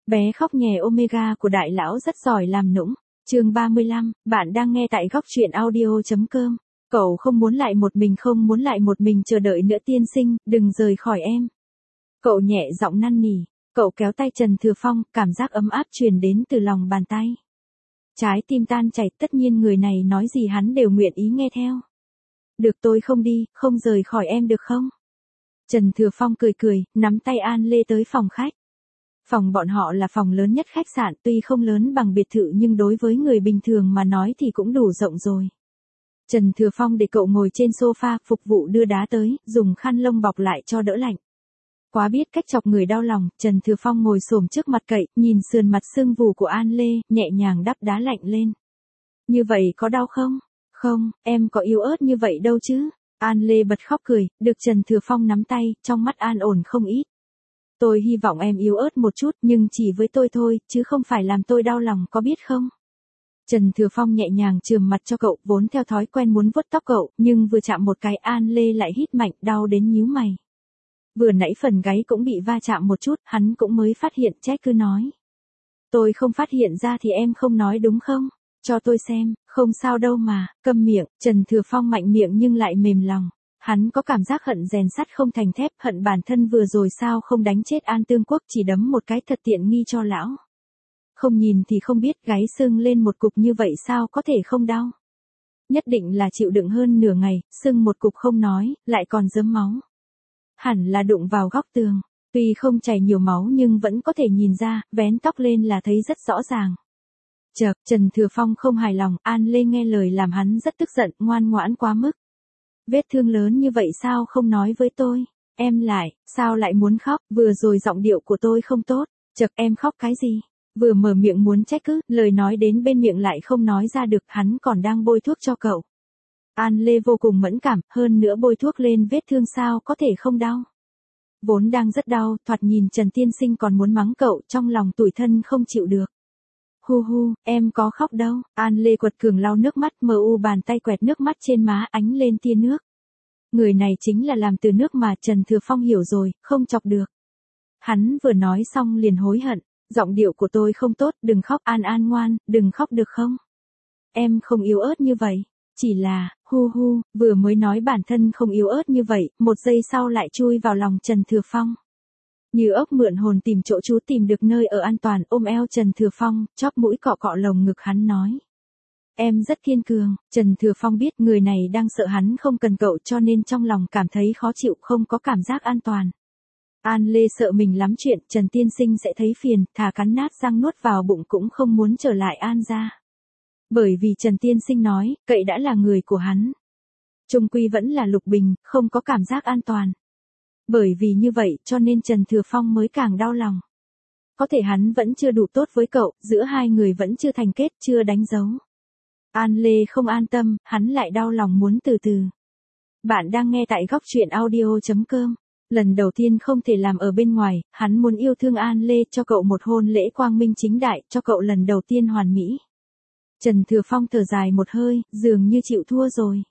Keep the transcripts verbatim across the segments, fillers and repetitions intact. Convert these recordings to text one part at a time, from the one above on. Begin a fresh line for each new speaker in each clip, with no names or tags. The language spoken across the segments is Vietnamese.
Bé khóc nhè Omega của đại lão rất giỏi làm nũng. Chương ba mươi lăm, bạn đang nghe tại góc truyện audio chấm com. Cậu không muốn lại một mình không muốn lại một mình chờ đợi nữa tiên sinh, đừng rời khỏi em. Cậu nhẹ giọng năn nỉ, cậu kéo tay Trần Thừa Phong, cảm giác ấm áp truyền đến từ lòng bàn tay. Trái tim tan chảy, tất nhiên người này nói gì hắn đều nguyện ý nghe theo. Được, tôi không đi, không rời khỏi em được không? Trần Thừa Phong cười cười, nắm tay An Lê tới phòng khách. Phòng bọn họ là phòng lớn nhất khách sạn, tuy không lớn bằng biệt thự nhưng đối với người bình thường mà nói thì cũng đủ rộng rồi. Trần Thừa Phong để cậu ngồi trên sofa, phục vụ đưa đá tới, dùng khăn lông bọc lại cho đỡ lạnh. Quá biết cách chọc người đau lòng, Trần Thừa Phong ngồi xổm trước mặt cậy, nhìn sườn mặt sưng vù của An Lê, nhẹ nhàng đắp đá lạnh lên. Như vậy có đau không? Không, em có yếu ớt như vậy đâu chứ. An Lê bật khóc cười, được Trần Thừa Phong nắm tay, trong mắt an ổn không ít. Tôi hy vọng em yếu ớt một chút, nhưng chỉ với tôi thôi, chứ không phải làm tôi đau lòng, có biết không? Trần Thừa Phong nhẹ nhàng chườm mặt cho cậu, vốn theo thói quen muốn vuốt tóc cậu, nhưng vừa chạm một cái An Lê lại hít mạnh, đau đến nhíu mày. Vừa nãy phần gáy cũng bị va chạm một chút, hắn cũng mới phát hiện, trách cứ nói. Tôi không phát hiện ra thì em không nói đúng không? Cho tôi xem, không sao đâu mà, câm miệng. Trần Thừa Phong mạnh miệng nhưng lại mềm lòng. Hắn có cảm giác hận rèn sắt không thành thép, hận bản thân vừa rồi sao không đánh chết An Tương Quốc, chỉ đấm một cái thật tiện nghi cho lão. Không nhìn thì không biết, gáy sưng lên một cục như vậy sao có thể không đau. Nhất định là chịu đựng hơn nửa ngày, sưng một cục không nói, lại còn rớm máu. Hẳn là đụng vào góc tường, tuy không chảy nhiều máu nhưng vẫn có thể nhìn ra, vén tóc lên là thấy rất rõ ràng. Chợt, Trần Thừa Phong không hài lòng, An Lê nghe lời làm hắn rất tức giận, ngoan ngoãn quá mức. Vết thương lớn như vậy sao không nói với tôi? Em lại, sao lại muốn khóc? Vừa rồi giọng điệu của tôi không tốt. Chợt, em khóc cái gì? Vừa mở miệng muốn trách cứ, lời nói đến bên miệng lại không nói ra được, hắn còn đang bôi thuốc cho cậu. An Lê vô cùng mẫn cảm, hơn nữa bôi thuốc lên vết thương sao có thể không đau. Vốn đang rất đau, thoạt nhìn Trần Tiên Sinh còn muốn mắng cậu, trong lòng tủi thân không chịu được. Hu hu, em có khóc đâu. An Lê quật cường lau nước mắt, mờ u bàn tay quẹt nước mắt trên má, ánh lên tia nước. Người này chính là làm từ nước mà Trần Thừa Phong hiểu rồi, không chọc được. Hắn vừa nói xong liền hối hận, giọng điệu của tôi không tốt, đừng khóc An An ngoan, đừng khóc được không? Em không yếu ớt như vậy, chỉ là, hu hu, vừa mới nói bản thân không yếu ớt như vậy, một giây sau lại chui vào lòng Trần Thừa Phong. Như ốc mượn hồn tìm chỗ trú, tìm được nơi ở an toàn, ôm eo Trần Thừa Phong, chóp mũi cọ cọ lồng ngực hắn nói. Em rất kiên cường. Trần Thừa Phong biết người này đang sợ hắn không cần cậu cho nên trong lòng cảm thấy khó chịu, không có cảm giác an toàn. An Lê sợ mình lắm chuyện, Trần Tiên Sinh sẽ thấy phiền, thà cắn nát răng nuốt vào bụng cũng không muốn trở lại An ra. Bởi vì Trần Tiên Sinh nói, cậy đã là người của hắn. Chung quy vẫn là Lục Bình, không có cảm giác an toàn. Bởi vì như vậy cho nên Trần Thừa Phong mới càng đau lòng. Có thể hắn vẫn chưa đủ tốt với cậu, giữa hai người vẫn chưa thành kết, chưa đánh dấu. An Lê không an tâm, hắn lại đau lòng muốn từ từ. Bạn đang nghe tại góc truyện audio chấm com. Lần đầu tiên không thể làm ở bên ngoài, hắn muốn yêu thương An Lê, cho cậu một hôn lễ quang minh chính đại, cho cậu lần đầu tiên hoàn mỹ. Trần Thừa Phong thở dài một hơi, dường như chịu thua rồi.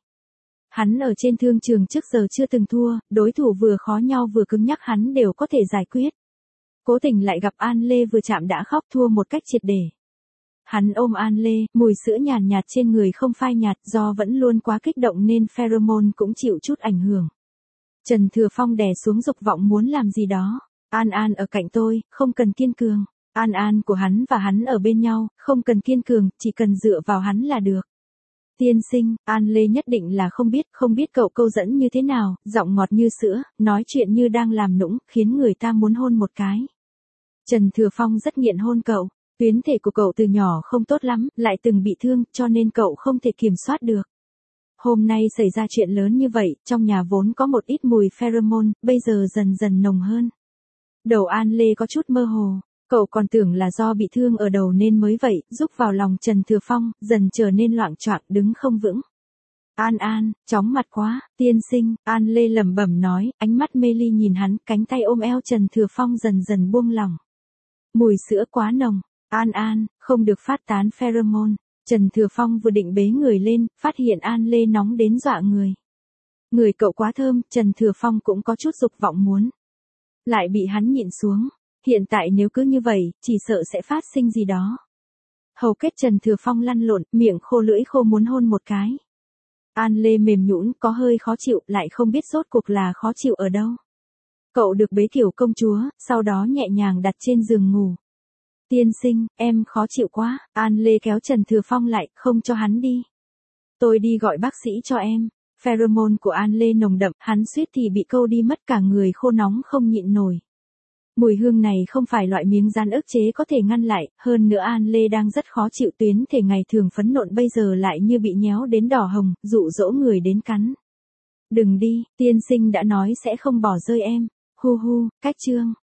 Hắn ở trên thương trường trước giờ chưa từng thua, đối thủ vừa khó nhau vừa cứng nhắc hắn đều có thể giải quyết. Cố tình lại gặp An Lê vừa chạm đã khóc, thua một cách triệt để. Hắn ôm An Lê, mùi sữa nhàn nhạt trên người không phai nhạt, do vẫn luôn quá kích động nên pheromone cũng chịu chút ảnh hưởng. Trần Thừa Phong đè xuống dục vọng muốn làm gì đó. An An ở cạnh tôi, không cần kiên cường. An An của hắn và hắn ở bên nhau, không cần kiên cường, chỉ cần dựa vào hắn là được. Tiên sinh, An Lê nhất định là không biết, không biết cậu câu dẫn như thế nào, giọng ngọt như sữa, nói chuyện như đang làm nũng, khiến người ta muốn hôn một cái. Trần Thừa Phong rất nghiện hôn cậu, tuyến thể của cậu từ nhỏ không tốt lắm, lại từng bị thương, cho nên cậu không thể kiểm soát được. Hôm nay xảy ra chuyện lớn như vậy, trong nhà vốn có một ít mùi pheromone, bây giờ dần dần nồng hơn. Đầu An Lê có chút mơ hồ. Cậu còn tưởng là do bị thương ở đầu nên mới vậy, rúc vào lòng Trần Thừa Phong, dần trở nên loạng choạng, đứng không vững. An An, chóng mặt quá, tiên sinh, An Lê lẩm bẩm nói, ánh mắt mê ly nhìn hắn, cánh tay ôm eo Trần Thừa Phong dần dần buông lỏng. Mùi sữa quá nồng, An An, không được phát tán pheromone. Trần Thừa Phong vừa định bế người lên, phát hiện An Lê nóng đến dọa người. Người cậu quá thơm, Trần Thừa Phong cũng có chút dục vọng muốn. Lại bị hắn nhịn xuống. Hiện tại nếu cứ như vậy, chỉ sợ sẽ phát sinh gì đó. Hầu kết Trần Thừa Phong lăn lộn, miệng khô lưỡi khô muốn hôn một cái. An Lê mềm nhũn, có hơi khó chịu, lại không biết rốt cuộc là khó chịu ở đâu. Cậu được bế tiểu công chúa, sau đó nhẹ nhàng đặt trên giường ngủ. Tiên sinh, em khó chịu quá, An Lê kéo Trần Thừa Phong lại, không cho hắn đi. Tôi đi gọi bác sĩ cho em. Pheromone của An Lê nồng đậm, hắn suýt thì bị câu đi mất, cả người khô nóng không nhịn nổi. Mùi hương này không phải loại miếng dán ức chế có thể ngăn lại, hơn nữa An Lê đang rất khó chịu, tuyến thể ngày thường phấn nộn bây giờ lại như bị nhéo đến đỏ hồng, dụ dỗ người đến cắn. Đừng đi, tiên sinh đã nói sẽ không bỏ rơi em. Hu hu, cách chương.